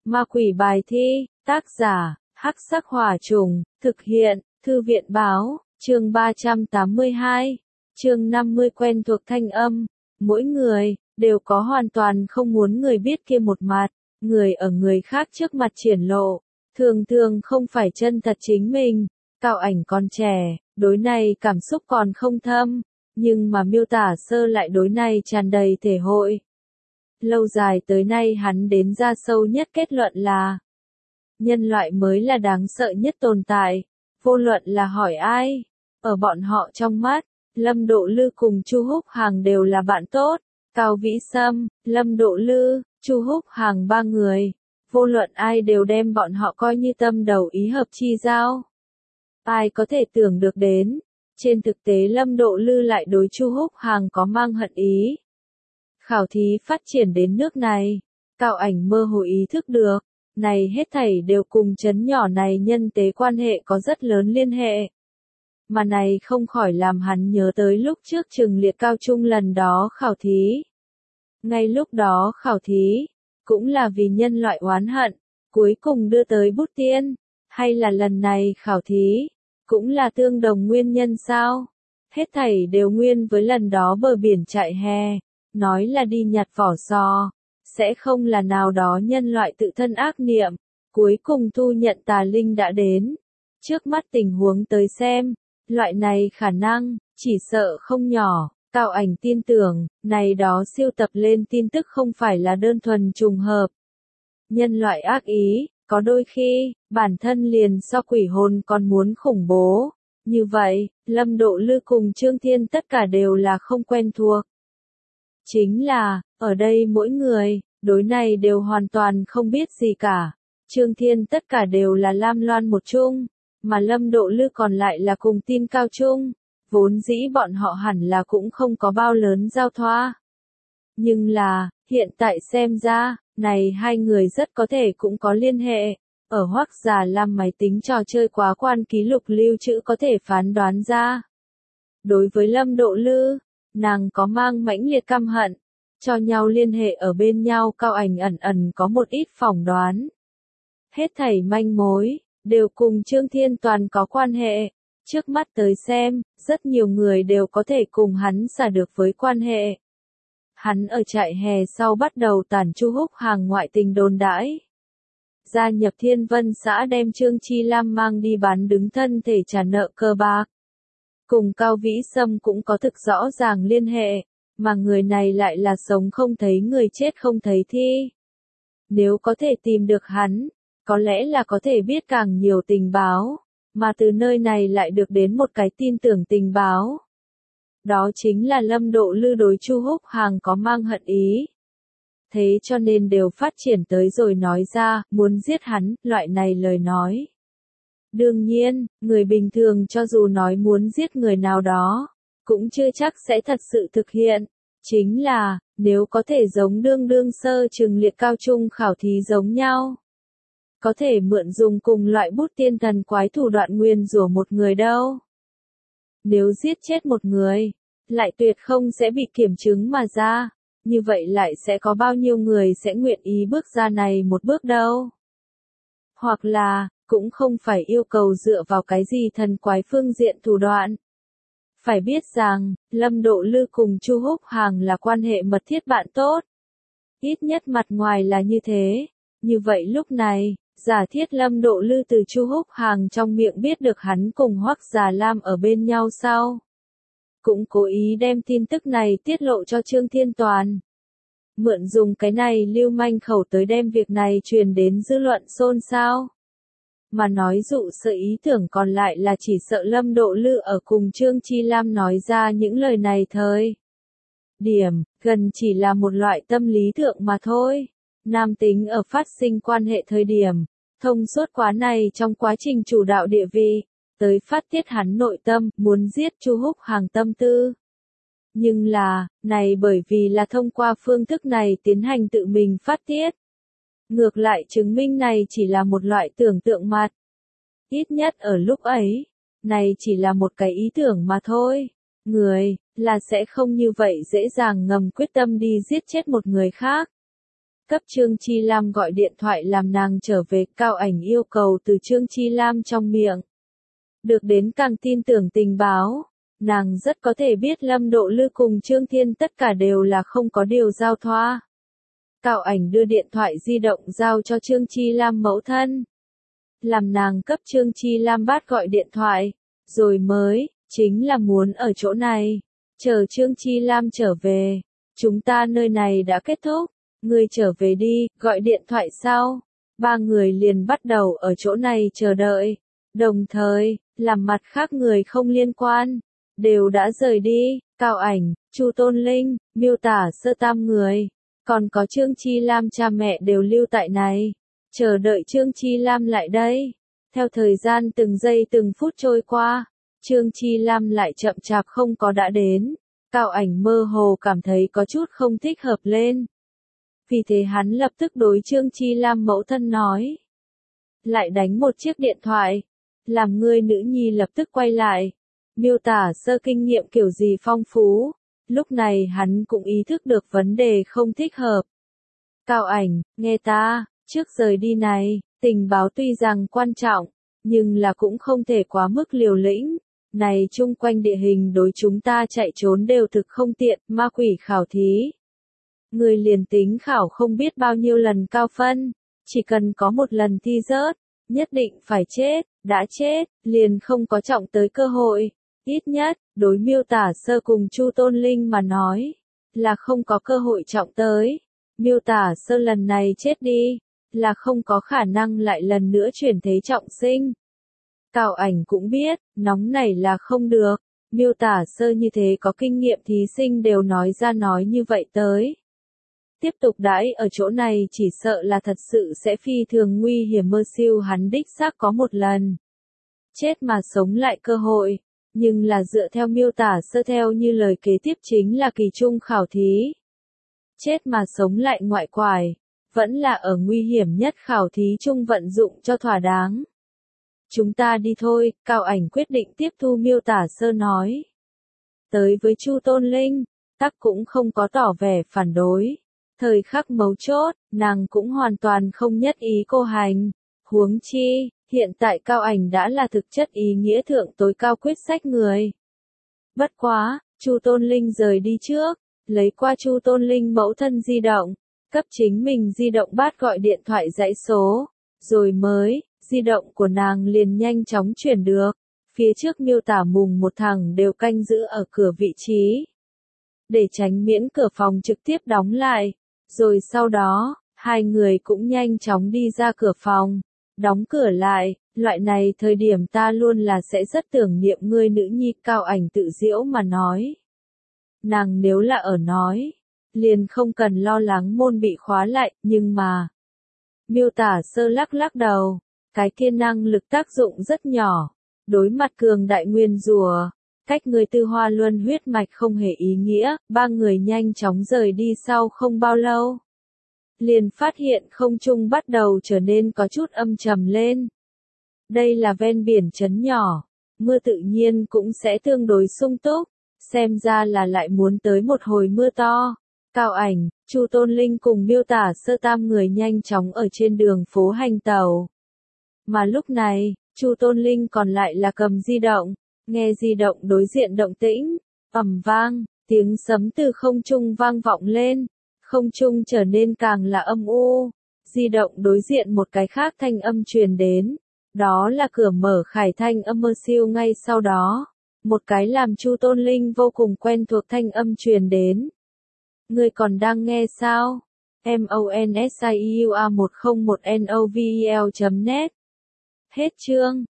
Ma quỷ bài thi, tác giả, Hắc Sắc Hỏa Trùng, thực hiện, Thư viện báo, chương 382, chương 50 quen thuộc thanh âm. Mỗi người, đều có hoàn toàn không muốn người biết kia một mặt, người ở người khác trước mặt triển lộ, thường thường không phải chân thật chính mình. Cao Ảnh còn trẻ, đối này cảm xúc còn không thâm, nhưng mà miêu tả sơ lại đối này tràn đầy thể hội. Lâu dài tới nay hắn đến ra sâu nhất kết luận là nhân loại mới là đáng sợ nhất tồn tại, vô luận là hỏi ai. Ở bọn họ trong mắt, Lâm Độ Lư cùng Chu Húc Hàng đều là bạn tốt, Cao Vĩ Sâm, Lâm Độ Lư, Chu Húc Hàng ba người, vô luận ai đều đem bọn họ coi như tâm đầu ý hợp chi giao. Ai có thể tưởng được đến, trên thực tế Lâm Độ Lư lại đối Chu Húc Hàng có mang hận ý. Khảo thí phát triển đến nước này, Cao Ảnh mơ hồ ý thức được, này hết thảy đều cùng trấn nhỏ này nhân tế quan hệ có rất lớn liên hệ. Mà này không khỏi làm hắn nhớ tới lúc trước Trừng Liệt cao trung lần đó khảo thí. Ngay lúc đó khảo thí, cũng là vì nhân loại oán hận, cuối cùng đưa tới bút tiên, hay là lần này khảo thí, cũng là tương đồng nguyên nhân sao? Hết thảy đều nguyên với lần đó bờ biển trại hè, nói là đi nhặt vỏ sò, sẽ không là nào đó nhân loại tự thân ác niệm, cuối cùng thu nhận tà linh đã đến. Trước mắt tình huống tới xem, loại này khả năng, chỉ sợ không nhỏ. Cao Ảnh tin tưởng, này đó siêu tập lên tin tức không phải là đơn thuần trùng hợp. Nhân loại ác ý, có đôi khi, bản thân liền so quỷ hồn còn muốn khủng bố. Như vậy, Lâm Độ Lư cùng Trương Thiên tất cả đều là không quen thuộc. Chính là, ở đây mỗi người, đối này đều hoàn toàn không biết gì cả. Trương Thiên tất cả đều là Lam Loan một chung, mà Lâm Độ Lư còn lại là cùng tin cao chung. Vốn dĩ bọn họ hẳn là cũng không có bao lớn giao thoa. Nhưng là, hiện tại xem ra, này hai người rất có thể cũng có liên hệ. Ở Hoắc Già Lam máy tính trò chơi quá quan ký lục lưu trữ có thể phán đoán ra. Đối với Lâm Độ Lư, nàng có mang mãnh liệt căm hận, cho nhau liên hệ ở bên nhau. Cao Ảnh ẩn ẩn có một ít phỏng đoán. Hết thảy manh mối, đều cùng Trương Thiên toàn có quan hệ. Trước mắt tới xem, rất nhiều người đều có thể cùng hắn xả được với quan hệ. Hắn ở trại hè sau bắt đầu tản Chu Húc Hàng ngoại tình đồn đãi. Gia nhập Thiên Vân xã đem Trương Chi Lam mang đi bán đứng thân thể trả nợ cờ bạc. Cùng Cao Vĩ Sâm cũng có thực rõ ràng liên hệ, mà người này lại là sống không thấy người chết không thấy thi. Nếu có thể tìm được hắn, có lẽ là có thể biết càng nhiều tình báo. Mà từ nơi này lại được đến một cái tin tưởng tình báo. Đó chính là Lâm Độ Lư đối Chu Húc Hàng có mang hận ý. Thế cho nên đều phát triển tới rồi nói ra, muốn giết hắn, loại này lời nói. Đương nhiên, người bình thường cho dù nói muốn giết người nào đó, cũng chưa chắc sẽ thật sự thực hiện. Chính là, nếu có thể giống đương sơ Trừng Liệt cao trung khảo thí giống nhau. Có thể mượn dùng cùng loại bút tiên thần quái thủ đoạn nguyền rủa một người đâu. Nếu giết chết một người, lại tuyệt không sẽ bị kiểm chứng mà ra, như vậy lại sẽ có bao nhiêu người sẽ nguyện ý bước ra này một bước đâu. Hoặc là, cũng không phải yêu cầu dựa vào cái gì thần quái phương diện thủ đoạn. Phải biết rằng, Lâm Độ Lư cùng Chu Húc Hàng là quan hệ mật thiết bạn tốt. Ít nhất mặt ngoài là như thế. Như vậy lúc này, giả thiết Lâm Độ Lư từ Chu Húc Hàng trong miệng biết được hắn cùng Hoắc Già Lam ở bên nhau sau. Cũng cố ý đem tin tức này tiết lộ cho Trương Thiên Toàn. Mượn dùng cái này lưu manh khẩu tới đem việc này truyền đến dư luận xôn xao. Mà nói dụ sự ý tưởng còn lại là chỉ sợ Lâm Độ Lư ở cùng Trương Chi Lam nói ra những lời này thời điểm, gần chỉ là một loại tâm lý thượng mà thôi. Nam tính ở phát sinh quan hệ thời điểm, thông suốt quá này trong quá trình chủ đạo địa vị, tới phát tiết hắn nội tâm, muốn giết Chu Húc Hàng tâm tư. Nhưng là, này bởi vì là thông qua phương thức này tiến hành tự mình phát tiết. Ngược lại chứng minh này chỉ là một loại tưởng tượng mặt. Ít nhất ở lúc ấy, này chỉ là một cái ý tưởng mà thôi. Người, là sẽ không như vậy dễ dàng ngầm quyết tâm đi giết chết một người khác. cấp Trương Chi Lam gọi điện thoại làm nàng trở về, Cao Ảnh yêu cầu từ Trương Chi Lam trong miệng. Được đến càng tin tưởng tình báo, nàng rất có thể biết Lâm Độ Lư cùng Trương Thiên tất cả đều là không có điều giao thoa. Cao Ảnh đưa điện thoại di động giao cho Trương Chi Lam mẫu thân. Làm nàng cấp Trương Chi Lam bát gọi điện thoại, rồi mới, chính là muốn ở chỗ này, chờ Trương Chi Lam trở về. Chúng ta nơi này đã kết thúc, ngươi trở về đi, gọi điện thoại sau. Ba người liền bắt đầu ở chỗ này chờ đợi. Đồng thời, làm mặt khác người không liên quan, đều đã rời đi, Cao Ảnh, Chu Tôn Linh, Miêu Tả Sơ tam người, còn có Trương Chi Lam cha mẹ đều lưu tại này, chờ đợi Trương Chi Lam lại đây. Theo thời gian từng giây từng phút trôi qua, Trương Chi Lam lại chậm chạp không có đã đến, Cao Ảnh mơ hồ cảm thấy có chút không thích hợp lên. Vì thế hắn lập tức đối Trương Chi Lam mẫu thân nói. Lại đánh một chiếc điện thoại, làm người nữ nhi lập tức quay lại. Miêu Tả Sơ kinh nghiệm kiểu gì phong phú, lúc này hắn cũng ý thức được vấn đề không thích hợp. Cao Ảnh, nghe ta, trước rời đi này, tình báo tuy rằng quan trọng, nhưng là cũng không thể quá mức liều lĩnh. Này chung quanh địa hình đối chúng ta chạy trốn đều thực không tiện, ma quỷ khảo thí. Người liền tính khảo không biết bao nhiêu lần cao phân, chỉ cần có một lần thi rớt, nhất định phải chết, đã chết, liền không có trọng tới cơ hội. Ít nhất, đối Miêu Tả Sơ cùng Chu Tôn Linh mà nói, là không có cơ hội trọng tới. Miêu Tả Sơ lần này chết đi, là không có khả năng lại lần nữa chuyển thế trọng sinh. Cao Ảnh cũng biết, nóng này là không được, Miêu Tả Sơ như thế có kinh nghiệm thí sinh đều nói ra nói như vậy tới. Tiếp tục đãi ở chỗ này chỉ sợ là thật sự sẽ phi thường nguy hiểm, mơ siêu hắn đích xác có một lần chết mà sống lại cơ hội, nhưng là dựa theo Miêu Tả Sơ theo như lời kế tiếp chính là kỳ trung khảo thí. Chết mà sống lại ngoại quải, vẫn là ở nguy hiểm nhất khảo thí chung vận dụng cho thỏa đáng. Chúng ta đi thôi, Cao Ảnh quyết định tiếp thu Miêu Tả Sơ nói. Tới với Chu Tôn Linh, tắc cũng không có tỏ vẻ phản đối. Thời khắc mấu chốt, nàng cũng hoàn toàn không nhất ý cô hành. Huống chi, hiện tại Cao Ảnh đã là thực chất ý nghĩa thượng tối cao quyết sách người. Bất quá, Chu Tôn Linh rời đi trước, lấy qua Chu Tôn Linh mẫu thân di động, cấp chính mình di động bát gọi điện thoại dãy số, rồi mới, di động của nàng liền nhanh chóng chuyển được. Phía trước Miêu Tả mùng một thằng đều canh giữ ở cửa vị trí, để tránh miễn cửa phòng trực tiếp đóng lại. Rồi sau đó, hai người cũng nhanh chóng đi ra cửa phòng, đóng cửa lại. Loại này thời điểm ta luôn là sẽ rất tưởng niệm ngươi nữ nhi, Cao Ảnh tự giễu mà nói. Nàng nếu là ở nói, liền không cần lo lắng môn bị khóa lại, nhưng mà. Miêu Tả Sơ lắc lắc đầu, cái kia năng lực tác dụng rất nhỏ, đối mặt cường đại nguyên rùa. Cách người Tư Hoa Luân huyết mạch không hề ý nghĩa, ba người nhanh chóng rời đi sau không bao lâu. Liền phát hiện không trung bắt đầu trở nên có chút âm trầm lên. Đây là ven biển trấn nhỏ, mưa tự nhiên cũng sẽ tương đối sung túc, xem ra là lại muốn tới một hồi mưa to. Cao Ảnh, Chu Tôn Linh cùng Miêu Tả Sơ tam người nhanh chóng ở trên đường phố hành tàu. Mà lúc này, Chu Tôn Linh còn lại là cầm di động. Nghe di động đối diện động tĩnh, ầm vang, tiếng sấm từ không trung vang vọng lên, không trung trở nên càng là âm u. Di động đối diện một cái khác thanh âm truyền đến, đó là cửa mở khải thanh âm. Mơ siêu ngay sau đó, một cái làm Chu Tôn Linh vô cùng quen thuộc thanh âm truyền đến. Ngươi còn đang nghe sao? MONSIEUA101NOVEL.net. Hết chương.